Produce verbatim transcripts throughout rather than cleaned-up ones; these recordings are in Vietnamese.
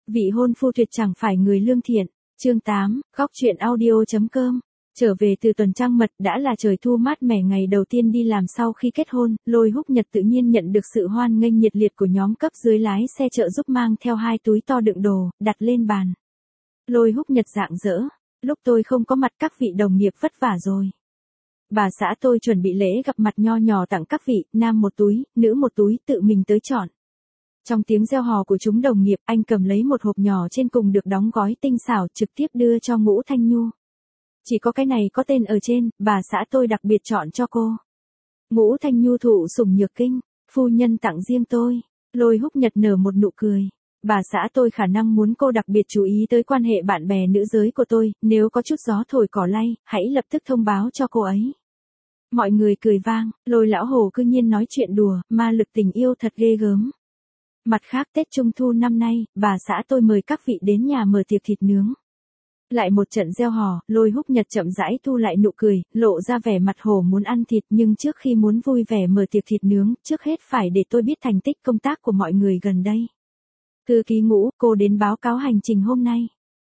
Vị hôn phu tuyệt chẳng phải người lương thiện. Chương tám, góc truyện audio.com. Trở về từ tuần trăng mật đã là trời thu mát mẻ ngày đầu tiên đi làm sau khi kết hôn, Lôi Húc Nhật tự nhiên nhận được sự hoan nghênh nhiệt liệt của nhóm cấp dưới lái xe trợ giúp mang theo hai túi to đựng đồ, đặt lên bàn. Lôi Húc Nhật rạng rỡ, lúc tôi không có mặt các vị đồng nghiệp vất vả rồi. Bà xã tôi chuẩn bị lễ gặp mặt nho nhỏ tặng các vị, nam một túi, nữ một túi, tự mình tới chọn. Trong tiếng reo hò của chúng đồng nghiệp, anh cầm lấy một hộp nhỏ trên cùng được đóng gói tinh xảo trực tiếp đưa cho Ngũ Thanh Nhu. Chỉ có cái này có tên ở trên, bà xã tôi đặc biệt chọn cho cô. Ngũ Thanh Nhu thụ sủng nhược kinh, phu nhân tặng riêng tôi. Lôi Húc Nhật nở một nụ cười. Bà xã tôi khả năng muốn cô đặc biệt chú ý tới quan hệ bạn bè nữ giới của tôi, nếu có chút gió thổi cỏ lay, hãy lập tức thông báo cho cô ấy. Mọi người cười vang, Lôi lão hồ cư nhiên nói chuyện đùa, ma lực tình yêu thật ghê gớm. Mặt khác Tết Trung Thu năm nay, bà xã tôi mời các vị đến nhà mở tiệc thịt nướng. Lại một trận reo hò, Lôi Húc Nhật chậm rãi thu lại nụ cười, lộ ra vẻ mặt hổ muốn ăn thịt, nhưng trước khi muốn vui vẻ mở tiệc thịt nướng, trước hết phải để tôi biết thành tích công tác của mọi người gần đây. Thư ký Ngũ, cô đến báo cáo hành trình hôm nay.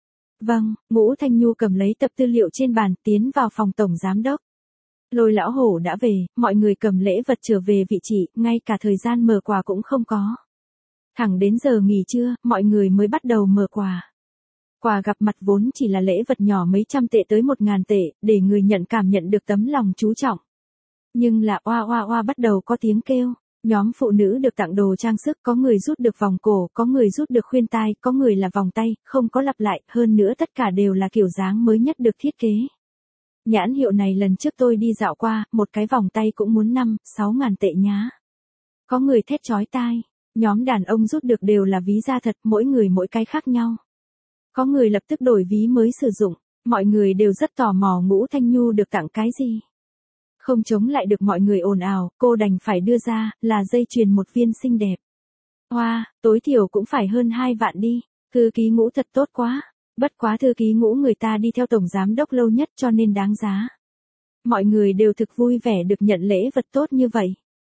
Vâng, Ngũ Thanh Nhu cầm lấy tập tư liệu trên bàn, tiến vào phòng tổng giám đốc. Lôi lão hổ đã về, mọi người cầm lễ vật trở về vị trí, ngay cả thời gian mở quà cũng không có. Thẳng đến giờ nghỉ trưa, mọi người mới bắt đầu mở quà. Quà gặp mặt vốn chỉ là lễ vật nhỏ mấy trăm tệ tới một ngàn tệ, để người nhận cảm nhận được tấm lòng chú trọng. Nhưng là oa oa oa bắt đầu có tiếng kêu. Nhóm phụ nữ được tặng đồ trang sức, có người rút được vòng cổ, có người rút được khuyên tai, có người là vòng tay, không có lặp lại, hơn nữa tất cả đều là kiểu dáng mới nhất được thiết kế. Nhãn hiệu này lần trước tôi đi dạo qua, một cái vòng tay cũng muốn năm, sáu ngàn tệ nhá. Có người thét chói tai, nhóm đàn ông rút được đều là ví da thật, mỗi người mỗi cái khác nhau. Có người lập tức đổi ví mới sử dụng, mọi người đều rất tò mò Ngũ Thanh Nhu được tặng cái gì. Không chống lại được mọi người ồn ào, cô đành phải đưa ra, là dây chuyền một viên xinh đẹp. Hoa, wow, tối thiểu cũng phải hơn hai vạn đi, thư ký Ngũ thật tốt quá. Bất quá thư ký Ngũ người ta đi theo tổng giám đốc lâu nhất cho nên đáng giá. Mọi người đều thực vui vẻ được nhận lễ vật tốt như vậy.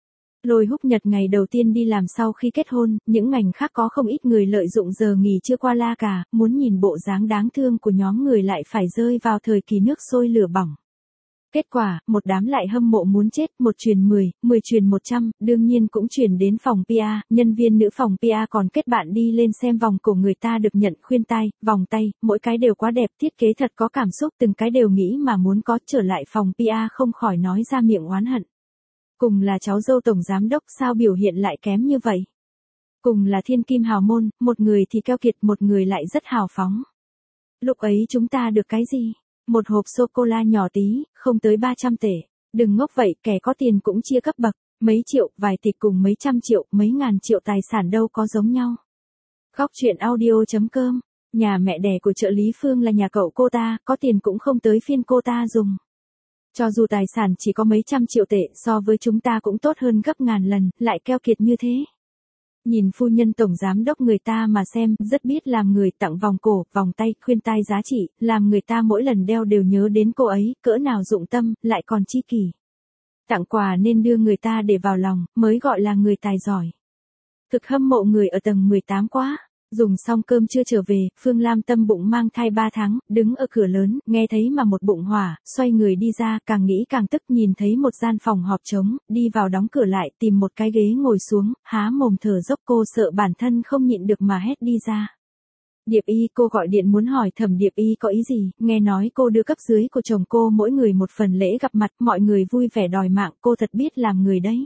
Lôi Húc Nhật ngày đầu tiên đi làm sau khi kết hôn, những ngành khác có không ít người lợi dụng giờ nghỉ trưa qua la cà, muốn nhìn bộ dáng đáng thương của nhóm người lại phải rơi vào thời kỳ nước sôi lửa bỏng. Kết quả, một đám lại hâm mộ muốn chết, một truyền mười, mười truyền một trăm, đương nhiên cũng truyền đến phòng pê e, nhân viên nữ phòng pê e còn kết bạn đi lên xem vòng cổ người ta được nhận khuyên tai, vòng tay, mỗi cái đều quá đẹp, thiết kế thật có cảm xúc, từng cái đều nghĩ mà muốn có, trở lại phòng pê e không khỏi nói ra miệng oán hận. Cùng là cháu dâu tổng giám đốc sao biểu hiện lại kém như vậy? Cùng là thiên kim hào môn, một người thì keo kiệt, một người lại rất hào phóng. Lúc ấy chúng ta được cái gì? Một hộp sô-cô-la nhỏ tí, không tới ba trăm tệ. Đừng ngốc vậy, kẻ có tiền cũng chia cấp bậc. Mấy triệu, vài tỷ cùng mấy trăm triệu, mấy ngàn triệu tài sản đâu có giống nhau. Góc truyện audio.com. Nhà mẹ đẻ của trợ lý Phương là nhà cậu cô ta, có tiền cũng không tới phiên cô ta dùng. Cho dù tài sản chỉ có mấy trăm triệu tệ, so với chúng ta cũng tốt hơn gấp ngàn lần, lại keo kiệt như thế. Nhìn phu nhân tổng giám đốc người ta mà xem, rất biết làm người, tặng vòng cổ, vòng tay, khuyên tai giá trị, làm người ta mỗi lần đeo đều nhớ đến cô ấy, cỡ nào dụng tâm, lại còn chi kỷ. Tặng quà nên đưa người ta để vào lòng, mới gọi là người tài giỏi. Thực hâm mộ người ở tầng mười tám quá. Dùng xong cơm chưa trở về, Phương Lam tâm bụng mang thai ba tháng, đứng ở cửa lớn, nghe thấy mà một bụng hỏa, xoay người đi ra, càng nghĩ càng tức, nhìn thấy một gian phòng họp trống, đi vào đóng cửa lại, tìm một cái ghế ngồi xuống, há mồm thở dốc, cô sợ bản thân không nhịn được mà hét đi ra. Điệp Y, cô gọi điện muốn hỏi Thẩm Điệp Y có ý gì, nghe nói cô đưa cấp dưới của chồng cô mỗi người một phần lễ gặp mặt, mọi người vui vẻ đòi mạng, cô thật biết làm người đấy.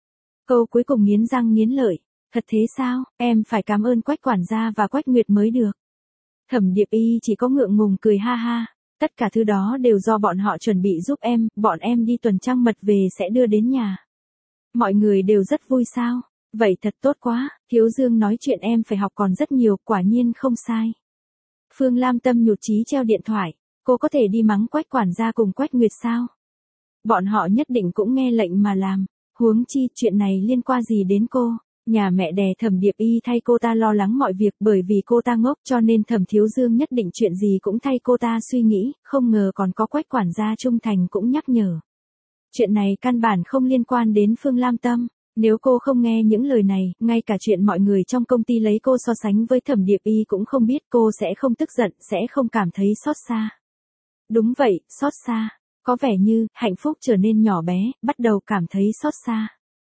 Câu cuối cùng nghiến răng nghiến lợi. Thật thế sao, em phải cảm ơn Quách quản gia và Quách Nguyệt mới được. Thẩm Điệp Y chỉ có ngượng ngùng cười ha ha. Tất cả thứ đó đều do bọn họ chuẩn bị giúp em, bọn em đi tuần trăng mật về sẽ đưa đến nhà. Mọi người đều rất vui sao, vậy thật tốt quá, Thiếu Dương nói chuyện em phải học còn rất nhiều, quả nhiên không sai. Phương Lam tâm nhụt chí treo điện thoại, cô có thể đi mắng Quách quản gia cùng Quách Nguyệt sao? Bọn họ nhất định cũng nghe lệnh mà làm, huống chi chuyện này liên quan gì đến cô? Nhà mẹ đẻ Thẩm Điệp Y thay cô ta lo lắng mọi việc, bởi vì cô ta ngốc cho nên Thẩm Thiếu Dương nhất định chuyện gì cũng thay cô ta suy nghĩ, không ngờ còn có Quách quản gia trung thành cũng nhắc nhở. Chuyện này căn bản không liên quan đến Phương Lam tâm, Nếu cô không nghe những lời này, ngay cả chuyện mọi người trong công ty lấy cô so sánh với Thẩm Điệp Y cũng không biết, cô sẽ không tức giận, sẽ không cảm thấy xót xa. Đúng vậy, xót xa. Có vẻ như, hạnh phúc trở nên nhỏ bé, bắt đầu cảm thấy xót xa.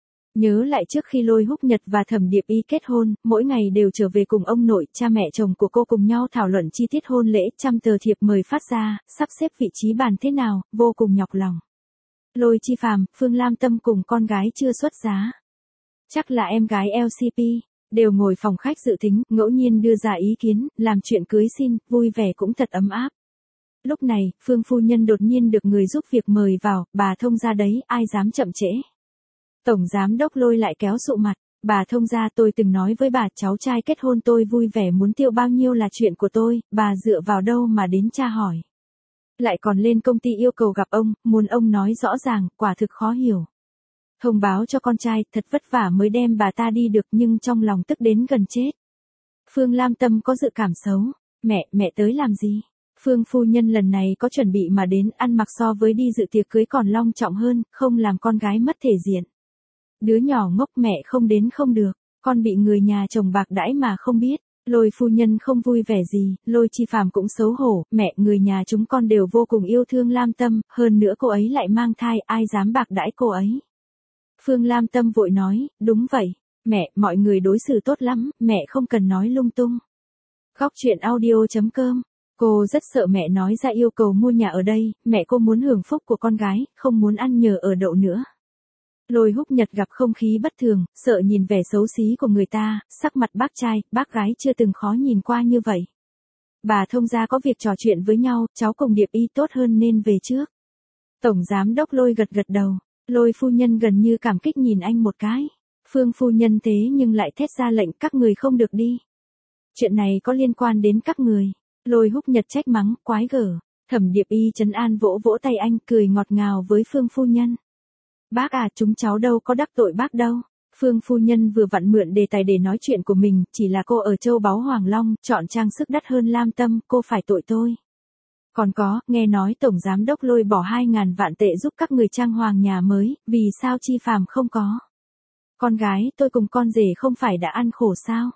Nhớ lại trước khi Lôi Húc Nhật và Thẩm Điệp Y kết hôn, mỗi ngày đều trở về cùng ông nội, cha mẹ chồng của cô cùng nhau thảo luận chi tiết hôn lễ, trăm tờ thiệp mời phát ra, sắp xếp vị trí bàn thế nào, vô cùng nhọc lòng. Lôi Chi Phàm, Phương Lam Tâm cùng con gái chưa xuất giá. Chắc là em gái lờ xê pê, đều ngồi phòng khách dự tính, ngẫu nhiên đưa ra ý kiến, làm chuyện cưới xin, vui vẻ cũng thật ấm áp. Lúc này, Phương phu nhân đột nhiên được người giúp việc mời vào, bà thông gia đấy, ai dám chậm trễ. Tổng giám đốc Lôi lại kéo sụ mặt, bà thông gia, tôi từng nói với bà, cháu trai kết hôn tôi vui vẻ muốn tiêu bao nhiêu là chuyện của tôi, bà dựa vào đâu mà đến tra hỏi. Lại còn lên công ty yêu cầu gặp ông, muốn ông nói rõ ràng, quả thực khó hiểu. Thông báo cho con trai, thật vất vả mới đem bà ta đi được nhưng trong lòng tức đến gần chết. Phương Lam Tâm có dự cảm xấu, mẹ, mẹ tới làm gì? Phương phu nhân lần này có chuẩn bị mà đến, ăn mặc so với đi dự tiệc cưới còn long trọng hơn, không làm con gái mất thể diện. Đứa nhỏ ngốc, mẹ không đến không được, con bị người nhà chồng bạc đãi mà không biết. Lôi phu nhân không vui vẻ gì, Lôi Chi Phàm cũng xấu hổ, mẹ, người nhà chúng con đều vô cùng yêu thương Lam Tâm, hơn nữa cô ấy lại mang thai, ai dám bạc đãi cô ấy. Phương Lam Tâm vội nói, đúng vậy, mẹ, mọi người đối xử tốt lắm, mẹ không cần nói lung tung. Góc truyện audio chấm com. Cô rất sợ mẹ nói ra yêu cầu mua nhà ở đây, mẹ cô muốn hưởng phúc của con gái, không muốn ăn nhờ ở đậu nữa. Lôi Húc Nhật gặp không khí bất thường, sợ nhìn vẻ xấu xí của người ta, sắc mặt bác trai, bác gái chưa từng khó nhìn qua như vậy. Bà thông gia có việc trò chuyện với nhau, cháu cùng Điệp Y tốt hơn nên về trước. Tổng giám đốc Lôi gật gật đầu, Lôi phu nhân gần như cảm kích nhìn anh một cái. Phương phu nhân thế nhưng lại thét ra lệnh các người không được đi. Chuyện này có liên quan đến các người. Lôi Húc Nhật trách mắng, quái gở. Thẩm Điệp Y trấn an vỗ vỗ tay anh, cười ngọt ngào với Phương phu nhân. Bác à, chúng cháu đâu có đắc tội bác đâu. Phương phu nhân vừa vặn mượn đề tài để nói chuyện của mình, chỉ là cô ở châu báu Hoàng Long, chọn trang sức đắt hơn Lam Tâm, cô phải tội tôi. Còn có, nghe nói Tổng Giám đốc Lôi bỏ hai ngàn vạn tệ giúp các người trang hoàng nhà mới, vì sao Chi Phàm không có? Con gái tôi cùng con rể không phải đã ăn khổ sao?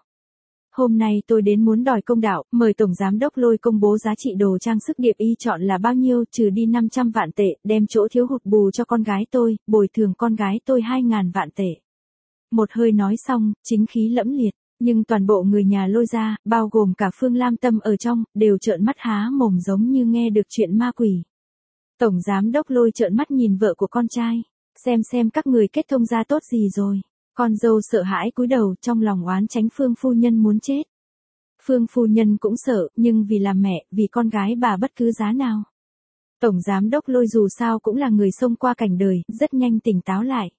Hôm nay tôi đến muốn đòi công đạo, mời Tổng Giám đốc Lôi công bố giá trị đồ trang sức Điệp Y chọn là bao nhiêu, trừ đi năm trăm vạn tệ, đem chỗ thiếu hụt bù cho con gái tôi, bồi thường con gái tôi hai ngàn vạn tệ. Một hơi nói xong, chính khí lẫm liệt, nhưng toàn bộ người nhà Lôi ra, bao gồm cả Phương Lam Tâm ở trong, đều trợn mắt há mồm giống như nghe được chuyện ma quỷ. Tổng Giám đốc Lôi trợn mắt nhìn vợ của con trai, xem xem các người kết thông gia tốt gì rồi. Con dâu sợ hãi cúi đầu, trong lòng oán tránh Phương phu nhân muốn chết. Phương phu nhân cũng sợ, nhưng vì làm mẹ, vì con gái bà bất cứ giá nào. Tổng giám đốc Lôi dù sao cũng là người xông qua cảnh đời, rất nhanh tỉnh táo lại.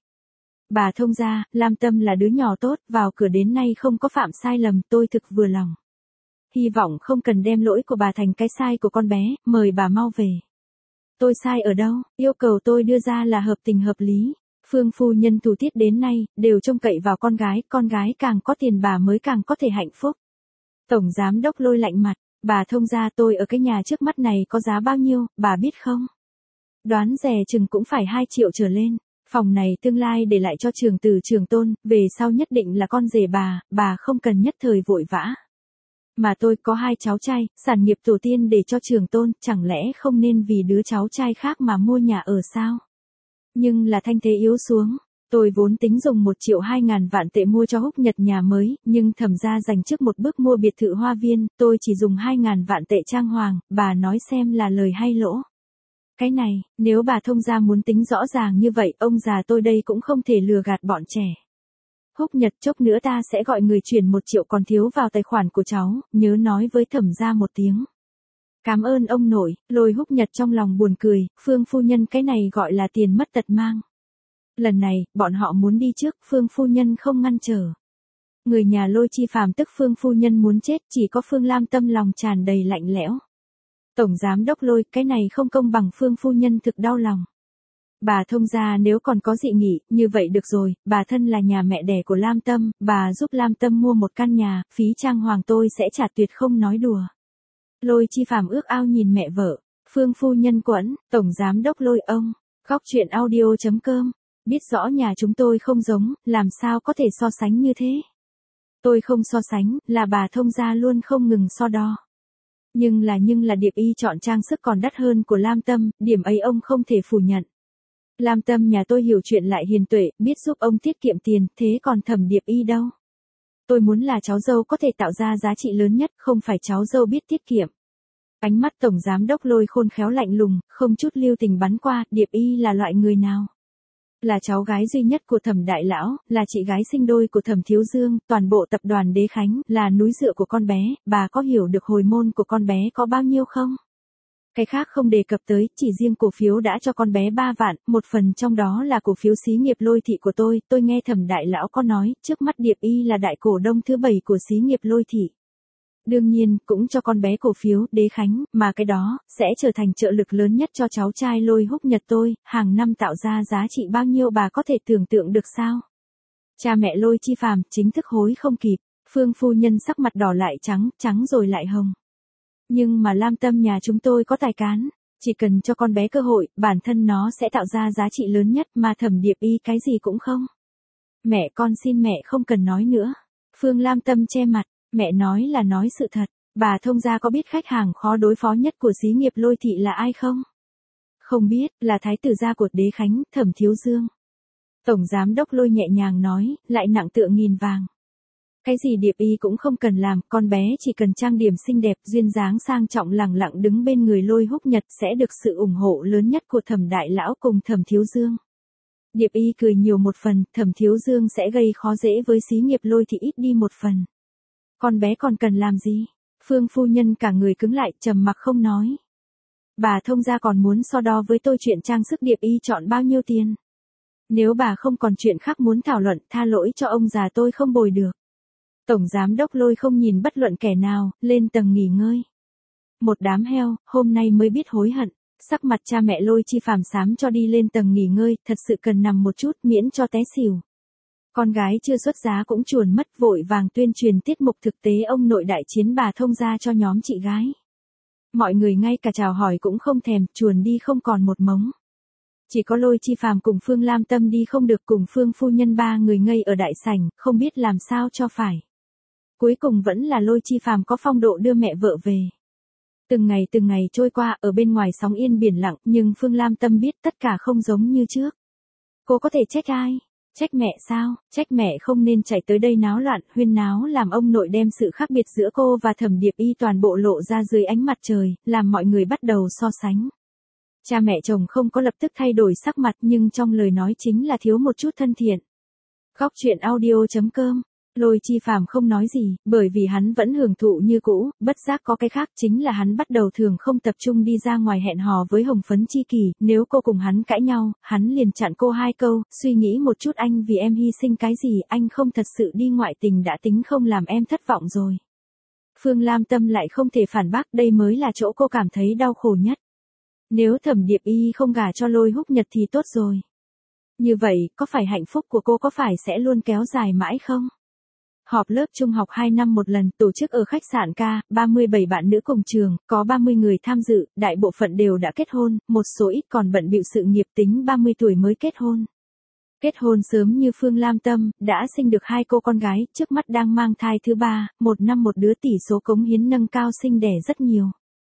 Bà thông gia, Lam Tâm là đứa nhỏ tốt, vào cửa đến nay không có phạm sai lầm, tôi thực vừa lòng. Hy vọng không cần đem lỗi của bà thành cái sai của con bé, mời bà mau về. Tôi sai ở đâu, yêu cầu tôi đưa ra là hợp tình hợp lý. Phương phu nhân thủ tiết đến nay, đều trông cậy vào con gái, con gái càng có tiền bà mới càng có thể hạnh phúc. Tổng giám đốc Lôi lạnh mặt, bà thông gia, tôi ở cái nhà trước mắt này có giá bao nhiêu, bà biết không? Đoán rẻ chừng cũng phải hai triệu trở lên, phòng này tương lai để lại cho trường tử trường tôn, về sau nhất định là con rể bà, bà không cần nhất thời vội vã. Mà tôi có hai cháu trai, sản nghiệp tổ tiên để cho trường tôn, chẳng lẽ không nên vì đứa cháu trai khác mà mua nhà ở sao? Nhưng là thanh thế yếu xuống, tôi vốn tính dùng một triệu hai ngàn vạn tệ mua cho Húc Nhật nhà mới, nhưng thẩm ra dành trước một bước mua biệt thự hoa viên, tôi chỉ dùng hai ngàn vạn tệ trang hoàng, bà nói xem là lời hay lỗ. Cái này, nếu bà thông gia muốn tính rõ ràng như vậy, ông già tôi đây cũng không thể lừa gạt bọn trẻ. Húc Nhật, chốc nữa ta sẽ gọi người chuyển một triệu còn thiếu vào tài khoản của cháu, nhớ nói với thẩm ra một tiếng. Cảm ơn ông nội. Lôi Húc Nhật trong lòng buồn cười, Phương phu nhân cái này gọi là tiền mất tật mang. Lần này, bọn họ muốn đi trước, Phương phu nhân không ngăn trở. Người nhà Lôi Chi Phàm tức Phương phu nhân muốn chết, chỉ có Phương Lam Tâm lòng tràn đầy lạnh lẽo. Tổng giám đốc Lôi, cái này không công bằng, Phương phu nhân thực đau lòng. Bà thông gia nếu còn có dị nghị, như vậy được rồi, bà thân là nhà mẹ đẻ của Lam Tâm, bà giúp Lam Tâm mua một căn nhà, phí trang hoàng tôi sẽ trả tuyệt không nói đùa. Lôi Chi Phàm ước ao nhìn mẹ vợ, Phương phu nhân quẫn, Tổng giám đốc Lôi ông, góc truyện audio chấm com Biết rõ nhà chúng tôi không giống, làm sao có thể so sánh như thế. Tôi không so sánh, là bà thông gia luôn không ngừng so đo. Nhưng là nhưng là Điệp Y chọn trang sức còn đắt hơn của Lam Tâm, điểm ấy ông không thể phủ nhận. Lam Tâm nhà tôi hiểu chuyện lại hiền tuệ, biết giúp ông tiết kiệm tiền, thế còn Thẩm Điệp Y đâu. Tôi muốn là cháu dâu có thể tạo ra giá trị lớn nhất, không phải cháu dâu biết tiết kiệm. Ánh mắt Tổng Giám Đốc Lôi Khôn khéo lạnh lùng, không chút lưu tình bắn qua, Điệp Y là loại người nào? Là cháu gái duy nhất của Thẩm Đại Lão, là chị gái sinh đôi của Thẩm Thiếu Dương, toàn bộ tập đoàn Đế Khánh, là núi dựa của con bé, bà có hiểu được hồi môn của con bé có bao nhiêu không? Cái khác không đề cập tới, chỉ riêng cổ phiếu đã cho con bé ba vạn, một phần trong đó là cổ phiếu xí nghiệp Lôi Thị của tôi, tôi nghe Thẩm Đại Lão có nói, trước mắt Điệp Y là đại cổ đông thứ bảy của xí nghiệp Lôi Thị. Đương nhiên, cũng cho con bé cổ phiếu Đế Khánh, mà cái đó, sẽ trở thành trợ lực lớn nhất cho cháu trai Lôi Húc Nhật tôi, hàng năm tạo ra giá trị bao nhiêu bà có thể tưởng tượng được sao? Cha mẹ Lôi Chi Phàm chính thức hối không kịp, Phương phu nhân sắc mặt đỏ lại trắng, trắng rồi lại hồng. Nhưng mà Lam Tâm nhà chúng tôi có tài cán, chỉ cần cho con bé cơ hội, bản thân nó sẽ tạo ra giá trị lớn nhất mà Thẩm Điệp Y cái gì cũng không. Mẹ con xin mẹ không cần nói nữa. Phương Lam Tâm che mặt. Mẹ nói là nói sự thật, bà thông gia có biết khách hàng khó đối phó nhất của xí nghiệp Lôi Thị là ai không? Không biết, là thái tử gia của Đế Khánh, Thẩm Thiếu Dương. Tổng Giám Đốc Lôi nhẹ nhàng nói, lại nặng tựa nghìn vàng. Cái gì Điệp Y cũng không cần làm, con bé chỉ cần trang điểm xinh đẹp, duyên dáng sang trọng lẳng lặng đứng bên người Lôi Húc Nhật sẽ được sự ủng hộ lớn nhất của Thẩm Đại Lão cùng Thẩm Thiếu Dương. Điệp Y cười nhiều một phần, Thẩm Thiếu Dương sẽ gây khó dễ với xí nghiệp Lôi Thị ít đi một phần. Con bé còn cần làm gì? Phương phu nhân cả người cứng lại, trầm mặc không nói. Bà thông gia còn muốn so đo với tôi chuyện trang sức Điệp Y chọn bao nhiêu tiền. Nếu bà không còn chuyện khác muốn thảo luận, tha lỗi cho ông già tôi không bồi được. Tổng Giám Đốc Lôi không nhìn bất luận kẻ nào, lên tầng nghỉ ngơi. Một đám heo, hôm nay mới biết hối hận. Sắc mặt cha mẹ Lôi Chi Phàm xám cho đi lên tầng nghỉ ngơi, thật sự cần nằm một chút miễn cho té xỉu. Con gái chưa xuất giá cũng chuồn mất, vội vàng tuyên truyền tiết mục thực tế ông nội đại chiến bà thông gia cho nhóm chị gái. Mọi người ngay cả chào hỏi cũng không thèm, chuồn đi không còn một mống. Chỉ có Lôi Chi Phàm cùng Phương Lam Tâm đi không được, cùng Phương phu nhân ba người ngây ở đại sảnh, không biết làm sao cho phải. Cuối cùng vẫn là Lôi Chi Phàm có phong độ đưa mẹ vợ về. Từng ngày từng ngày trôi qua, ở bên ngoài sóng yên biển lặng, nhưng Phương Lam Tâm biết tất cả không giống như trước. Cô có thể trách ai? Trách mẹ sao? Trách mẹ không nên chạy tới đây náo loạn, huyên náo làm ông nội đem sự khác biệt giữa cô và Thẩm Điệp Y toàn bộ lộ ra dưới ánh mặt trời, làm mọi người bắt đầu so sánh. Cha mẹ chồng không có lập tức thay đổi sắc mặt nhưng trong lời nói chính là thiếu một chút thân thiện. Góc truyện audio chấm com. Lôi Chi Phàm không nói gì, bởi vì hắn vẫn hưởng thụ như cũ, bất giác có cái khác chính là hắn bắt đầu thường không tập trung đi ra ngoài hẹn hò với Hồng Phấn Chi Kỳ, nếu cô cùng hắn cãi nhau, hắn liền chặn cô hai câu, suy nghĩ một chút anh vì em hy sinh cái gì, anh không thật sự đi ngoại tình đã tính không làm em thất vọng rồi. Phương Lam Tâm lại không thể phản bác, đây mới là chỗ cô cảm thấy đau khổ nhất. Nếu Thẩm Điệp Y không gả cho Lôi Húc Nhật thì tốt rồi. Như vậy, có phải hạnh phúc của cô có phải sẽ luôn kéo dài mãi không? Họp lớp trung học hai năm một lần, tổ chức ở khách sạn K, ba mươi bảy bạn nữ cùng trường, có ba mươi người tham dự, đại bộ phận đều đã kết hôn, một số ít còn bận bịu sự nghiệp tính ba mươi tuổi mới kết hôn. Kết hôn sớm như Phương Lam Tâm, đã sinh được hai cô con gái, trước mắt đang mang thai thứ ba, một năm một đứa, tỷ số cống hiến nâng cao sinh đẻ rất nhiều.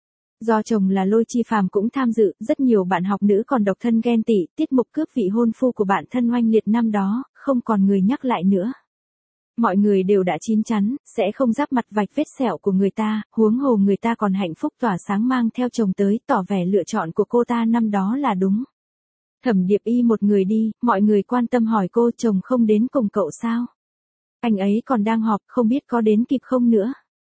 Do chồng là Lôi Chi Phàm cũng tham dự, rất nhiều bạn học nữ còn độc thân ghen tị, tiết mục cướp vị hôn phu của bạn thân oanh liệt năm đó, không còn người nhắc lại nữa. Mọi người đều đã chín chắn, sẽ không giáp mặt vạch vết sẹo của người ta, huống hồ người ta còn hạnh phúc tỏa sáng mang theo chồng tới, tỏ vẻ lựa chọn của cô ta năm đó là đúng. Thẩm Điệp Y một người đi, mọi người quan tâm hỏi cô chồng không đến cùng cậu sao? Anh ấy còn đang họp, không biết có đến kịp không nữa.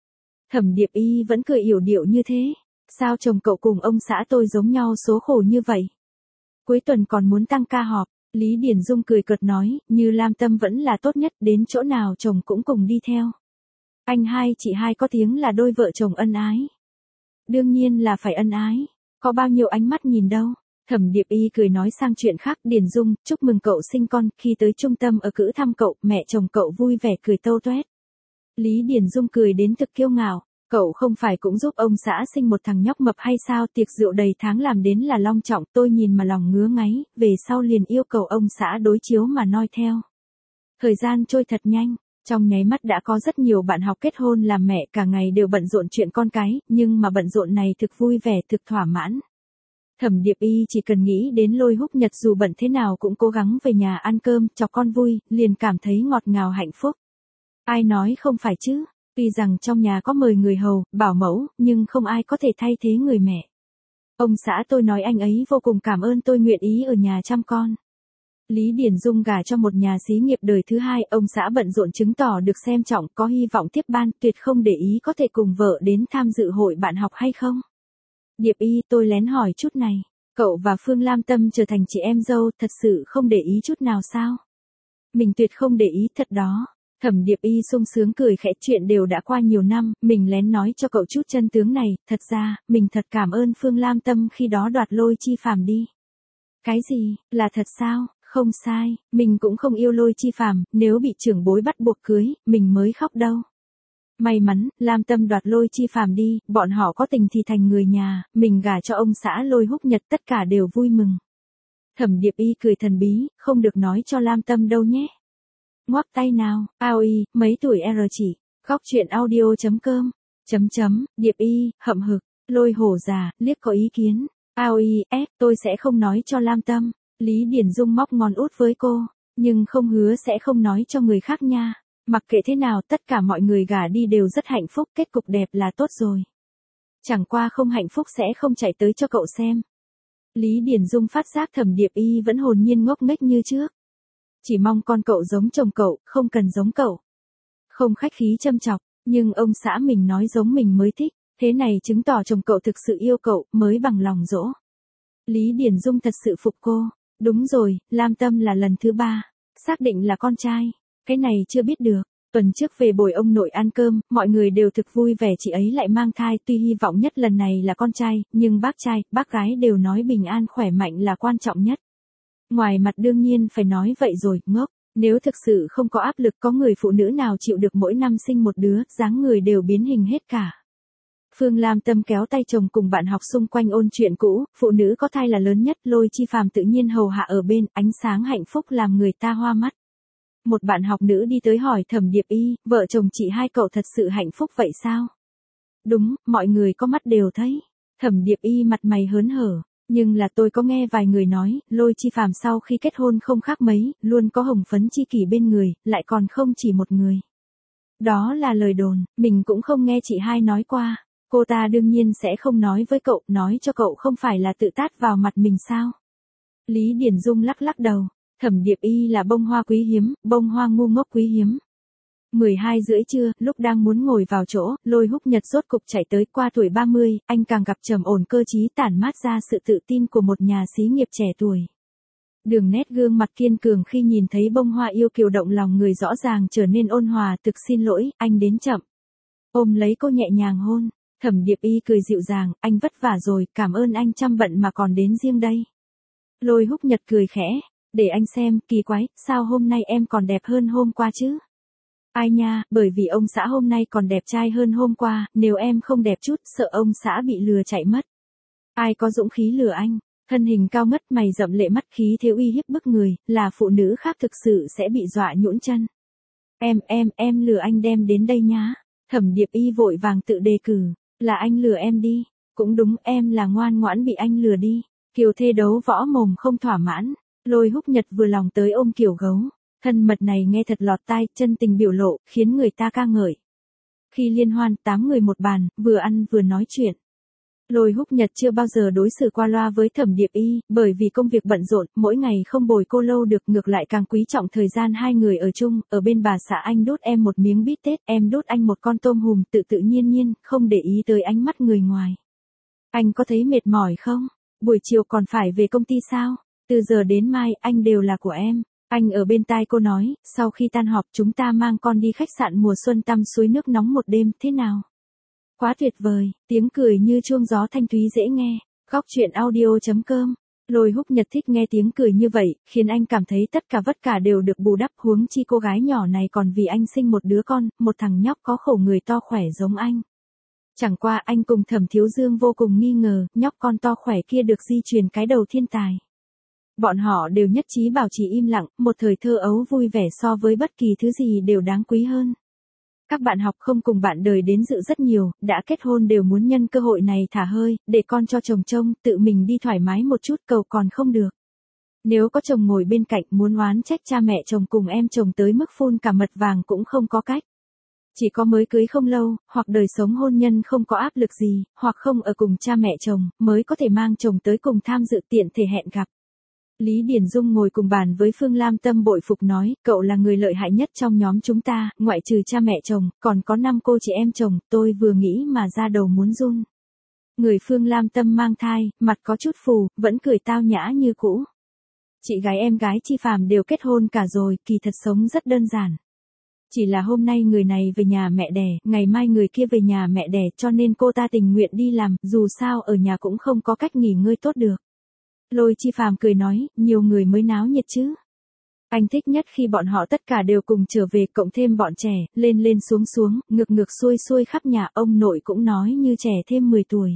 Thẩm Điệp Y vẫn cười yểu điệu như thế. Sao chồng cậu cùng ông xã tôi giống nhau số khổ như vậy? Cuối tuần còn muốn tăng ca họp. Lý Điển Dung cười cợt nói, như Lam Tâm vẫn là tốt nhất, đến chỗ nào chồng cũng cùng đi theo. Anh hai chị hai có tiếng là đôi vợ chồng ân ái. Đương nhiên là phải ân ái. Có bao nhiêu ánh mắt nhìn đâu. Thẩm Điệp Y cười nói sang chuyện khác, Điển Dung, chúc mừng cậu sinh con, khi tới trung tâm ở cữ thăm cậu, mẹ chồng cậu vui vẻ cười tâu toét. Lý Điển Dung cười đến thực kiêu ngạo, Cậu không phải cũng giúp ông xã sinh một thằng nhóc mập hay sao, tiệc rượu đầy tháng làm đến là long trọng, tôi nhìn mà lòng ngứa ngáy, về sau liền yêu cầu ông xã đối chiếu mà noi theo. Thời gian trôi thật nhanh, trong nháy mắt đã có rất nhiều bạn học kết hôn làm mẹ, cả ngày đều bận rộn chuyện con cái, nhưng mà bận rộn này thực vui vẻ, thực thỏa mãn. Thẩm Điệp Y chỉ cần nghĩ đến Lôi Húc Nhật dù bận thế nào cũng cố gắng về nhà ăn cơm, chọc con vui, liền cảm thấy ngọt ngào hạnh phúc. Ai nói không phải chứ, tuy rằng trong nhà có mười người hầu, bảo mẫu, nhưng không ai có thể thay thế người mẹ. Ông xã tôi nói anh ấy vô cùng cảm ơn tôi nguyện ý ở nhà chăm con. Lý Điển Dung gả cho một nhà xí nghiệp đời thứ hai, ông xã bận rộn chứng tỏ được xem trọng, có hy vọng tiếp ban, tuyệt không để ý có thể cùng vợ đến tham dự hội bạn học hay không. Điệp Y, tôi lén hỏi chút này, cậu và Phương Lam Tâm trở thành chị em dâu, thật sự không để ý chút nào sao? Mình tuyệt không để ý thật đó. Thẩm Điệp Y sung sướng cười khẽ, chuyện đều đã qua nhiều năm, mình lén nói cho cậu chút chân tướng này, thật ra, mình thật cảm ơn Phương Lam Tâm khi đó đoạt Lôi Chi Phàm đi. Cái gì, là thật sao? Không sai, mình cũng không yêu Lôi Chi Phàm, nếu bị trưởng bối bắt buộc cưới, mình mới khóc đâu. May mắn, Lam Tâm đoạt Lôi Chi Phàm đi, bọn họ có tình thì thành người nhà, mình gả cho ông xã Lôi Húc Nhật, tất cả đều vui mừng. Thẩm Điệp Y cười thần bí, không được nói cho Lam Tâm đâu nhé. Ngoắc tay nào, a o i, mấy tuổi R chỉ, góc truyện audio chấm com, chấm chấm, Điệp Y, hậm hực, Lôi hổ già, liếc có ý kiến, a o i, s, tôi sẽ không nói cho Lam Tâm. Lý Điển Dung móc ngón út với cô, nhưng không hứa sẽ không nói cho người khác nha. Mặc kệ thế nào, tất cả mọi người gả đi đều rất hạnh phúc, kết cục đẹp là tốt rồi. Chẳng qua không hạnh phúc sẽ không chạy tới cho cậu xem. Lý Điển Dung phát giác Thẩm Điệp Y vẫn hồn nhiên ngốc nghếch như trước. Chỉ mong con cậu giống chồng cậu, không cần giống cậu. Không khách khí châm chọc, nhưng ông xã mình nói giống mình mới thích, thế này chứng tỏ chồng cậu thực sự yêu cậu, mới bằng lòng dỗ. Lý Điển Dung thật sự phục cô. Đúng rồi, Lam Tâm là lần thứ ba, xác định là con trai. Cái này chưa biết được. Tuần trước về bồi ông nội ăn cơm, mọi người đều thực vui vẻ, chị ấy lại mang thai, tuy hy vọng nhất lần này là con trai, nhưng bác trai, bác gái đều nói bình an khỏe mạnh là quan trọng nhất. Ngoài mặt đương nhiên phải nói vậy rồi, ngốc, nếu thực sự không có áp lực, có người phụ nữ nào chịu được mỗi năm sinh một đứa, dáng người đều biến hình hết cả. Phương Lam Tâm kéo tay chồng cùng bạn học xung quanh ôn chuyện cũ, phụ nữ có thai là lớn nhất, Lôi Chi Phàm tự nhiên hầu hạ ở bên, ánh sáng hạnh phúc làm người ta hoa mắt. Một bạn học nữ đi tới hỏi Thẩm Điệp Y, vợ chồng chị hai cậu thật sự hạnh phúc vậy sao? Đúng, mọi người có mắt đều thấy. Thẩm Điệp Y mặt mày hớn hở, nhưng là tôi có nghe vài người nói, Lôi Chi Phàm sau khi kết hôn không khác mấy, luôn có hồng phấn chi kỷ bên người, lại còn không chỉ một người. Đó là lời đồn, mình cũng không nghe chị hai nói qua. Cô ta đương nhiên sẽ không nói với cậu, nói cho cậu không phải là tự tát vào mặt mình sao? Lý Điển Dung lắc lắc đầu, Thẩm Điệp Y là bông hoa quý hiếm, bông hoa ngu ngốc quý hiếm. mười hai rưỡi trưa, lúc đang muốn ngồi vào chỗ, Lôi Húc Nhật rốt cục chạy tới, qua tuổi ba mươi, anh càng gặp trầm ổn cơ trí, tản mát ra sự tự tin của một nhà xí nghiệp trẻ tuổi. Đường nét gương mặt kiên cường khi nhìn thấy bông hoa yêu kiều động lòng người rõ ràng trở nên ôn hòa, thực xin lỗi, anh đến chậm. Ôm lấy cô nhẹ nhàng hôn. Thẩm Điệp Y cười dịu dàng, anh vất vả rồi, cảm ơn anh chăm bận mà còn đến riêng đây. Lôi Húc Nhật cười khẽ, để anh xem, kỳ quái, sao hôm nay em còn đẹp hơn hôm qua chứ? Ai nha, bởi vì ông xã hôm nay còn đẹp trai hơn hôm qua, nếu em không đẹp chút, sợ ông xã bị lừa chạy mất. Ai có dũng khí lừa anh? Thân hình cao ngất, mày rậm lệ, mắt khí thế uy hiếp bức người, là phụ nữ khác thực sự sẽ bị dọa nhũn chân. Em, em, em lừa anh đem đến đây nhá. Thẩm Điệp Y vội vàng tự đề cử. Là anh lừa em đi. Cũng đúng, em là ngoan ngoãn bị anh lừa đi. Kiều thê đấu võ mồm không thỏa mãn. Lôi Húc Nhật vừa lòng tới ôm kiểu gấu. Thân mật này nghe thật lọt tai, chân tình biểu lộ, khiến người ta ca ngợi. Khi liên hoan, tám người một bàn, vừa ăn vừa nói chuyện. Lôi Húc Nhật chưa bao giờ đối xử qua loa với Thẩm Điệp Y, bởi vì công việc bận rộn, mỗi ngày không bồi cô lâu được, ngược lại càng quý trọng thời gian hai người ở chung, ở bên bà xã anh đút em một miếng bít tết, em đút anh một con tôm hùm, tự tự nhiên nhiên, không để ý tới ánh mắt người ngoài. Anh có thấy mệt mỏi không? Buổi chiều còn phải về công ty sao? Từ giờ đến mai, anh đều là của em. Anh ở bên tai cô nói, sau khi tan họp chúng ta mang con đi khách sạn mùa xuân tắm suối nước nóng một đêm, thế nào? Quá tuyệt vời, tiếng cười như chuông gió thanh thúy dễ nghe. Góc truyện audio chấm com. Lôi Húc Nhật thích nghe tiếng cười như vậy, khiến anh cảm thấy tất cả vất cả đều được bù đắp, huống chi cô gái nhỏ này còn vì anh sinh một đứa con, một thằng nhóc có khổ người to khỏe giống anh. Chẳng qua anh cùng Thẩm Thiếu Dương vô cùng nghi ngờ, nhóc con to khỏe kia được di truyền cái đầu thiên tài. Bọn họ đều nhất trí bảo trì im lặng, một thời thơ ấu vui vẻ so với bất kỳ thứ gì đều đáng quý hơn. Các bạn học không cùng bạn đời đến dự rất nhiều, đã kết hôn đều muốn nhân cơ hội này thả hơi, để con cho chồng trông, tự mình đi thoải mái một chút cầu còn không được. Nếu có chồng ngồi bên cạnh muốn oán trách cha mẹ chồng cùng em chồng tới mức phun cả mật vàng cũng không có cách. Chỉ có mới cưới không lâu, hoặc đời sống hôn nhân không có áp lực gì, hoặc không ở cùng cha mẹ chồng, mới có thể mang chồng tới cùng tham dự tiện thể hẹn gặp. Lý Điển Dung ngồi cùng bàn với Phương Lam Tâm bội phục nói, cậu là người lợi hại nhất trong nhóm chúng ta, ngoại trừ cha mẹ chồng, còn có năm cô chị em chồng, tôi vừa nghĩ mà ra đầu muốn run. Người Phương Lam Tâm mang thai, mặt có chút phù, vẫn cười tao nhã như cũ. Chị gái em gái Chi Phàm đều kết hôn cả rồi, kỳ thật sống rất đơn giản. Chỉ là hôm nay người này về nhà mẹ đẻ, ngày mai người kia về nhà mẹ đẻ, cho nên cô ta tình nguyện đi làm, dù sao ở nhà cũng không có cách nghỉ ngơi tốt được. Lôi Chi Phàm cười nói, nhiều người mới náo nhiệt chứ. Anh thích nhất khi bọn họ tất cả đều cùng trở về, cộng thêm bọn trẻ, lên lên xuống xuống, ngược ngược xuôi xuôi khắp nhà, ông nội cũng nói như trẻ thêm mười tuổi.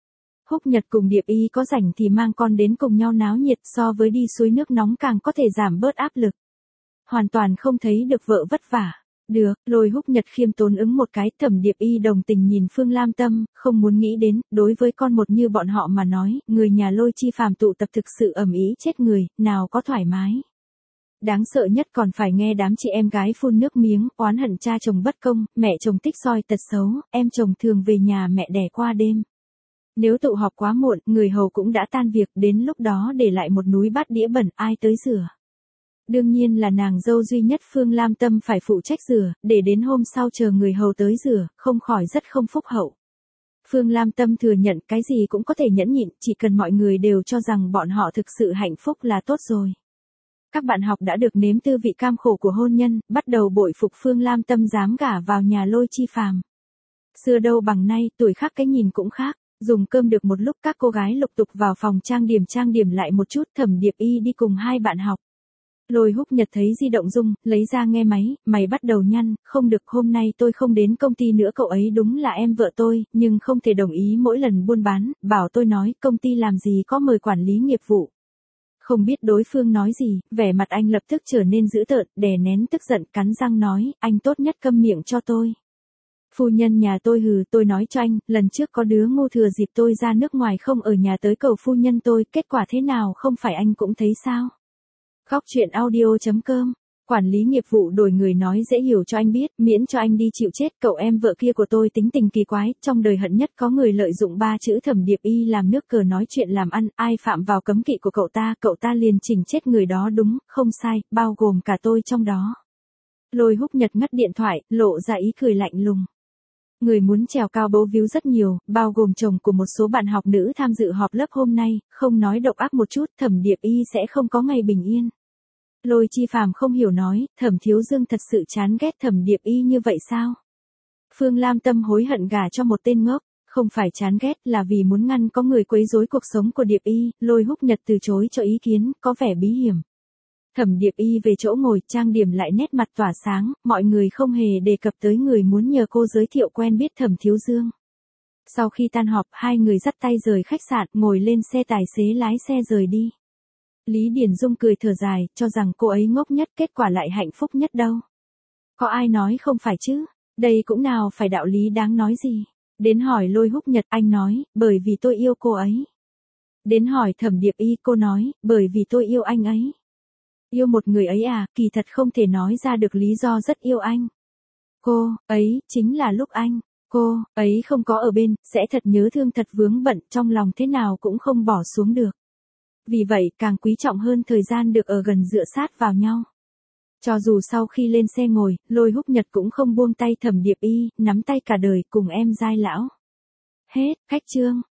Húc Nhật cùng Điệp Y có rảnh thì mang con đến cùng nhau náo nhiệt, so với đi suối nước nóng càng có thể giảm bớt áp lực. Hoàn toàn không thấy được vợ vất vả. Được, Lôi Húc Nhật khiêm tốn ứng một cái, Thẩm Điệp Y đồng tình nhìn Phương Lam Tâm, không muốn nghĩ đến, đối với con một như bọn họ mà nói, người nhà Lôi Chi Phàm tụ tập thực sự ầm ĩ chết người, nào có thoải mái. Đáng sợ nhất còn phải nghe đám chị em gái phun nước miếng, oán hận cha chồng bất công, mẹ chồng tích soi tật xấu, em chồng thường về nhà mẹ đẻ qua đêm. Nếu tụ họp quá muộn, người hầu cũng đã tan việc, đến lúc đó để lại một núi bát đĩa bẩn, ai tới rửa. Đương nhiên là nàng dâu duy nhất Phương Lam Tâm phải phụ trách rửa, để đến hôm sau chờ người hầu tới rửa, không khỏi rất không phúc hậu. Phương Lam Tâm thừa nhận cái gì cũng có thể nhẫn nhịn, chỉ cần mọi người đều cho rằng bọn họ thực sự hạnh phúc là tốt rồi. Các bạn học đã được nếm tư vị cam khổ của hôn nhân, bắt đầu bội phục Phương Lam Tâm dám gả vào nhà Lôi Chi Phàm. Xưa đâu bằng nay, tuổi khác cái nhìn cũng khác. Dùng cơm được một lúc các cô gái lục tục vào phòng trang điểm trang điểm lại một chút, Thẩm Điệp Y đi cùng hai bạn học. Lôi Húc Nhật thấy di động rung, lấy ra nghe máy, mày bắt đầu nhăn, không được, hôm nay tôi không đến công ty nữa, cậu ấy đúng là em vợ tôi, nhưng không thể đồng ý mỗi lần buôn bán, bảo tôi nói công ty làm gì có mời quản lý nghiệp vụ. Không biết đối phương nói gì, vẻ mặt anh lập tức trở nên dữ tợn, đè nén tức giận, cắn răng nói, anh tốt nhất câm miệng cho tôi. Phu nhân nhà tôi hừ, tôi nói cho anh, lần trước có đứa ngu thừa dịp tôi ra nước ngoài không ở nhà tới cầu phu nhân tôi, kết quả thế nào không phải anh cũng thấy sao. Góc truyện audio chấm com, quản lý nghiệp vụ đổi người nói dễ hiểu cho anh biết, miễn cho anh đi chịu chết, cậu em vợ kia của tôi tính tình kỳ quái, trong đời hận nhất có người lợi dụng ba chữ Thẩm Điệp Y làm nước cờ nói chuyện làm ăn, ai phạm vào cấm kỵ của cậu ta, cậu ta liền chỉnh chết người đó đúng, không sai, bao gồm cả tôi trong đó. Lôi Húc Nhật ngắt điện thoại, lộ ra ý cười lạnh lùng. Người muốn trèo cao bấu víu rất nhiều, bao gồm chồng của một số bạn học nữ tham dự họp lớp hôm nay, không nói độc ác một chút, Thẩm Điệp Y sẽ không có ngày bình yên. Lôi Chi Phàm không hiểu nói, Thẩm Thiếu Dương thật sự chán ghét Thẩm Điệp Y như vậy sao? Phương Lam Tâm hối hận gả cho một tên ngốc, không phải chán ghét là vì muốn ngăn có người quấy rối cuộc sống của Điệp Y, Lôi Húc Nhật từ chối cho ý kiến, có vẻ bí hiểm. Thẩm Điệp Y về chỗ ngồi, trang điểm lại nét mặt tỏa sáng, mọi người không hề đề cập tới người muốn nhờ cô giới thiệu quen biết Thẩm Thiếu Dương. Sau khi tan họp, hai người dắt tay rời khách sạn, ngồi lên xe tài xế lái xe rời đi. Lý Điển Dung cười thở dài, cho rằng cô ấy ngốc nhất, kết quả lại hạnh phúc nhất đâu. Có ai nói không phải chứ, đây cũng nào phải đạo lý đáng nói gì. Đến hỏi Lôi Húc Nhật, anh nói, bởi vì tôi yêu cô ấy. Đến hỏi Thẩm Điệp Y, cô nói, bởi vì tôi yêu anh ấy. Yêu một người ấy à, kỳ thật không thể nói ra được lý do rất yêu anh. Cô ấy, chính là lúc anh, cô ấy không có ở bên, sẽ thật nhớ thương, thật vướng bận, trong lòng thế nào cũng không bỏ xuống được. Vì vậy, càng quý trọng hơn thời gian được ở gần, dựa sát vào nhau. Cho dù sau khi lên xe ngồi, Lôi Húc Nhật cũng không buông tay Thẩm Điệp Y, nắm tay cả đời cùng em giai lão. Hết, khách chương.